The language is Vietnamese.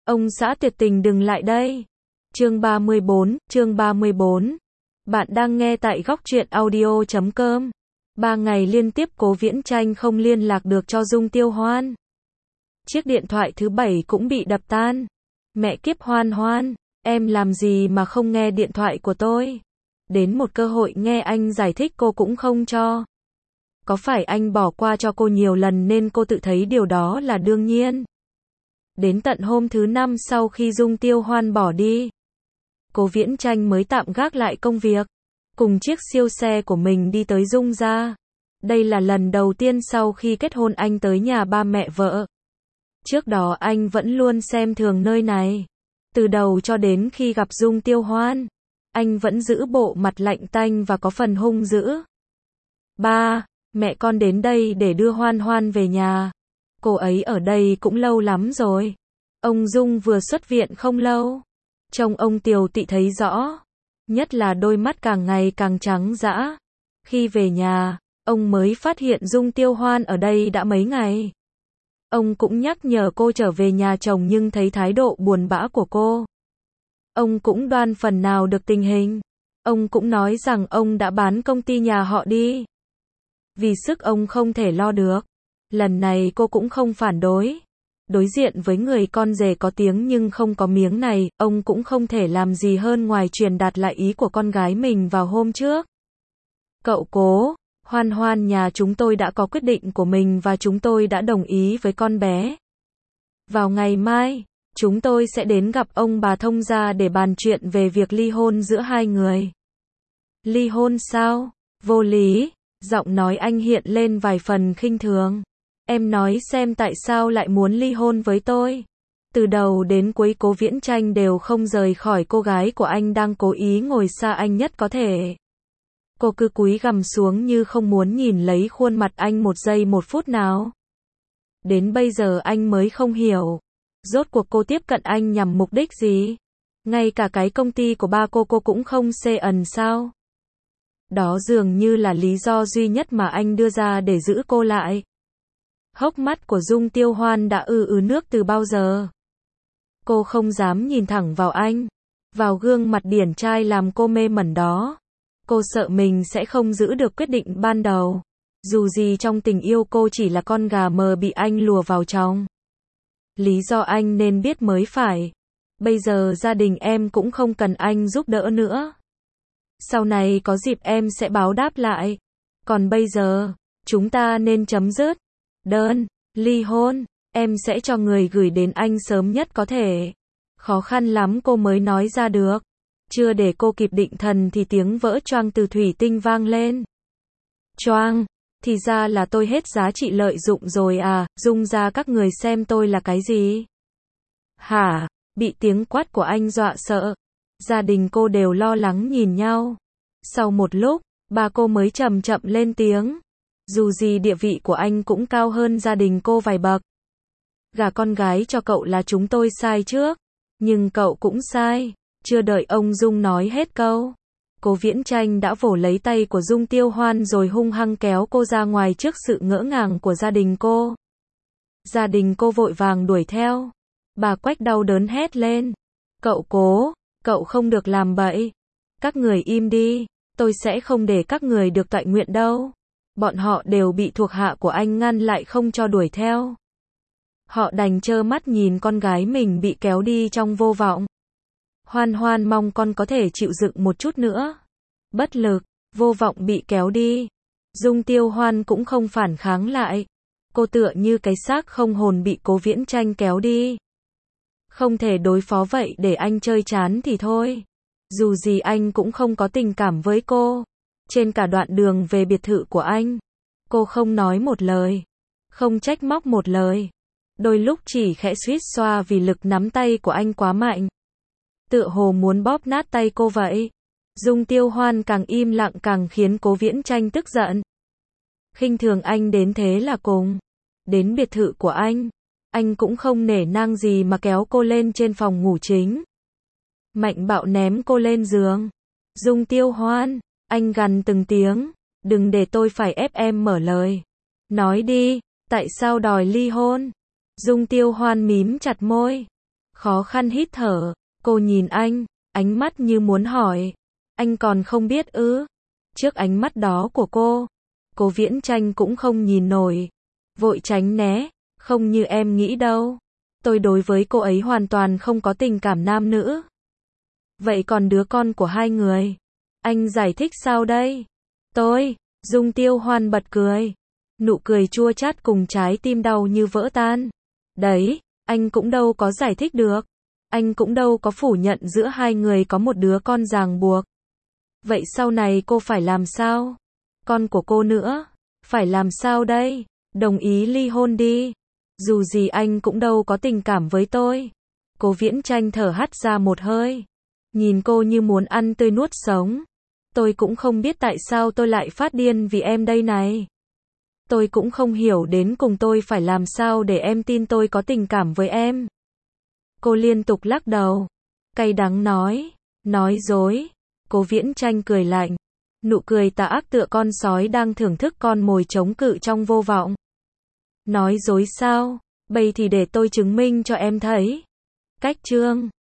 Ông xã tuyệt tình đừng lại đây. Chương 34. Bạn đang nghe tại góc truyện audio.com. 3 ngày liên tiếp Cố Viễn Chanh không liên lạc được cho Dung Tiêu Hoan. Chiếc điện thoại thứ 7 cũng bị đập tan. Mẹ kiếp Hoan Hoan, em làm gì mà không nghe điện thoại của tôi? Đến một cơ hội nghe anh giải thích cô cũng không cho. Có phải anh bỏ qua cho cô nhiều lần nên cô tự thấy điều đó là đương nhiên? Đến tận hôm thứ 5 sau khi Dung Tiêu Hoan bỏ đi, Cố Viễn Chanh mới tạm gác lại công việc, cùng chiếc siêu xe của mình đi tới Dung gia. Đây là lần đầu tiên sau khi kết hôn anh tới nhà ba mẹ vợ. Trước đó anh vẫn luôn xem thường nơi này. Từ đầu cho đến khi gặp Dung Tiêu Hoan, anh vẫn giữ bộ mặt lạnh tanh và có phần hung dữ. Ba, mẹ con đến đây để đưa Hoan Hoan về nhà. Cô ấy ở đây cũng lâu lắm rồi. Ông Dung vừa xuất viện không lâu. Trông ông tiều tị thấy rõ. Nhất là đôi mắt càng ngày càng trắng dã. Khi về nhà, ông mới phát hiện Dung Tiêu Hoan ở đây đã mấy ngày. Ông cũng nhắc nhở cô trở về nhà chồng nhưng thấy thái độ buồn bã của cô. Ông cũng đoán phần nào được tình hình. Ông cũng nói rằng ông đã bán công ty nhà họ đi. Vì sức ông không thể lo được. Lần này cô cũng không phản đối. Đối diện với người con rể có tiếng nhưng không có miếng này, ông cũng không thể làm gì hơn ngoài truyền đạt lại ý của con gái mình vào hôm trước. Cậu Cố, Hoan Hoan nhà chúng tôi đã có quyết định của mình và chúng tôi đã đồng ý với con bé. Vào ngày mai, chúng tôi sẽ đến gặp ông bà thông gia để bàn chuyện về việc ly hôn giữa hai người. Ly hôn sao? Vô lý, giọng nói anh hiện lên vài phần khinh thường. Em nói xem tại sao lại muốn ly hôn với tôi. Từ đầu đến cuối Cố Viễn Chanh đều không rời khỏi cô gái của anh đang cố ý ngồi xa anh nhất có thể. Cô cứ cúi gằm xuống như không muốn nhìn lấy khuôn mặt anh một giây một phút nào. Đến bây giờ anh mới không hiểu. Rốt cuộc cô tiếp cận anh nhằm mục đích gì? Ngay cả cái công ty của ba cô cũng không xê ẩn sao? Đó dường như là lý do duy nhất mà anh đưa ra để giữ cô lại. Hốc mắt của Dung Tiêu Hoan đã ứ nước từ bao giờ. Cô không dám nhìn thẳng vào anh, vào gương mặt điển trai làm cô mê mẩn đó. Cô sợ mình sẽ không giữ được quyết định ban đầu. Dù gì trong tình yêu cô chỉ là con gà mờ bị anh lùa vào trong. Lý do anh nên biết mới phải. Bây giờ gia đình em cũng không cần anh giúp đỡ nữa. Sau này có dịp em sẽ báo đáp lại. Còn bây giờ, chúng ta nên chấm dứt. Đơn, ly hôn, em sẽ cho người gửi đến anh sớm nhất có thể. Khó khăn lắm cô mới nói ra được. Chưa để cô kịp định thần thì tiếng vỡ choang từ thủy tinh vang lên. Choang, thì ra là tôi hết giá trị lợi dụng rồi à, Dung ra các người xem tôi là cái gì? Hả, bị tiếng quát của anh dọa sợ. Gia đình cô đều lo lắng nhìn nhau. Sau một lúc, bà cô mới chậm chậm lên tiếng. Dù gì địa vị của anh cũng cao hơn gia đình cô vài bậc. Gả con gái cho cậu là chúng tôi sai trước. Nhưng cậu cũng sai. Chưa đợi ông Dung nói hết câu. Cố Viễn Chanh đã vồ lấy tay của Dung Tiêu Hoan rồi hung hăng kéo cô ra ngoài trước sự ngỡ ngàng của gia đình cô. Gia đình cô vội vàng đuổi theo. Bà Quách đau đớn hét lên. Cậu Cố, cậu không được làm bậy. Các người im đi. Tôi sẽ không để các người được toại nguyện đâu. Bọn họ đều bị thuộc hạ của anh ngăn lại không cho đuổi theo. Họ đành trơ mắt nhìn con gái mình bị kéo đi trong vô vọng. Hoan Hoan mong con có thể chịu đựng một chút nữa. Bất lực, vô vọng bị kéo đi. Dung Tiêu Hoan cũng không phản kháng lại. Cô tựa như cái xác không hồn bị Cố Viễn Chanh kéo đi. Không thể đối phó vậy để anh chơi chán thì thôi. Dù gì anh cũng không có tình cảm với cô. Trên cả đoạn đường về biệt thự của anh, cô không nói một lời, không trách móc một lời. Đôi lúc chỉ khẽ suýt xoa vì lực nắm tay của anh quá mạnh. Tựa hồ muốn bóp nát tay cô vậy. Dung Tiêu Hoan càng im lặng càng khiến Cố Viễn Chanh tức giận. Khinh thường anh đến thế là cùng. Đến biệt thự của anh cũng không nể nang gì mà kéo cô lên trên phòng ngủ chính. Mạnh bạo ném cô lên giường. Dung Tiêu Hoan, anh gằn từng tiếng, đừng để tôi phải ép em mở lời. Nói đi, tại sao đòi ly hôn? Dung Tiêu Hoan mím chặt môi. Khó khăn hít thở, cô nhìn anh, ánh mắt như muốn hỏi. Anh còn không biết ư? Trước ánh mắt đó của cô Viễn Chanh cũng không nhìn nổi. Vội tránh né, không như em nghĩ đâu. Tôi đối với cô ấy hoàn toàn không có tình cảm nam nữ. Vậy còn đứa con của hai người? Anh giải thích sao đây? Dung Tiêu Hoan bật cười. Nụ cười chua chát cùng trái tim đau như vỡ tan. Đấy, anh cũng đâu có giải thích được. Anh cũng đâu có phủ nhận giữa hai người có một đứa con ràng buộc. Vậy sau này cô phải làm sao? Con của cô nữa, phải làm sao đây? Đồng ý ly hôn đi. Dù gì anh cũng đâu có tình cảm với tôi. Cố Viễn Chanh thở hắt ra một hơi. Nhìn cô như muốn ăn tươi nuốt sống. Tôi cũng không biết tại sao tôi lại phát điên vì em đây này. Tôi cũng không hiểu đến cùng tôi phải làm sao để em tin tôi có tình cảm với em. Cô liên tục lắc đầu. Cay đắng nói dối. Cố Viễn Chanh cười lạnh. Nụ cười tà ác tựa con sói đang thưởng thức con mồi chống cự trong vô vọng. Nói dối sao? Bây thì để tôi chứng minh cho em thấy. Cách chương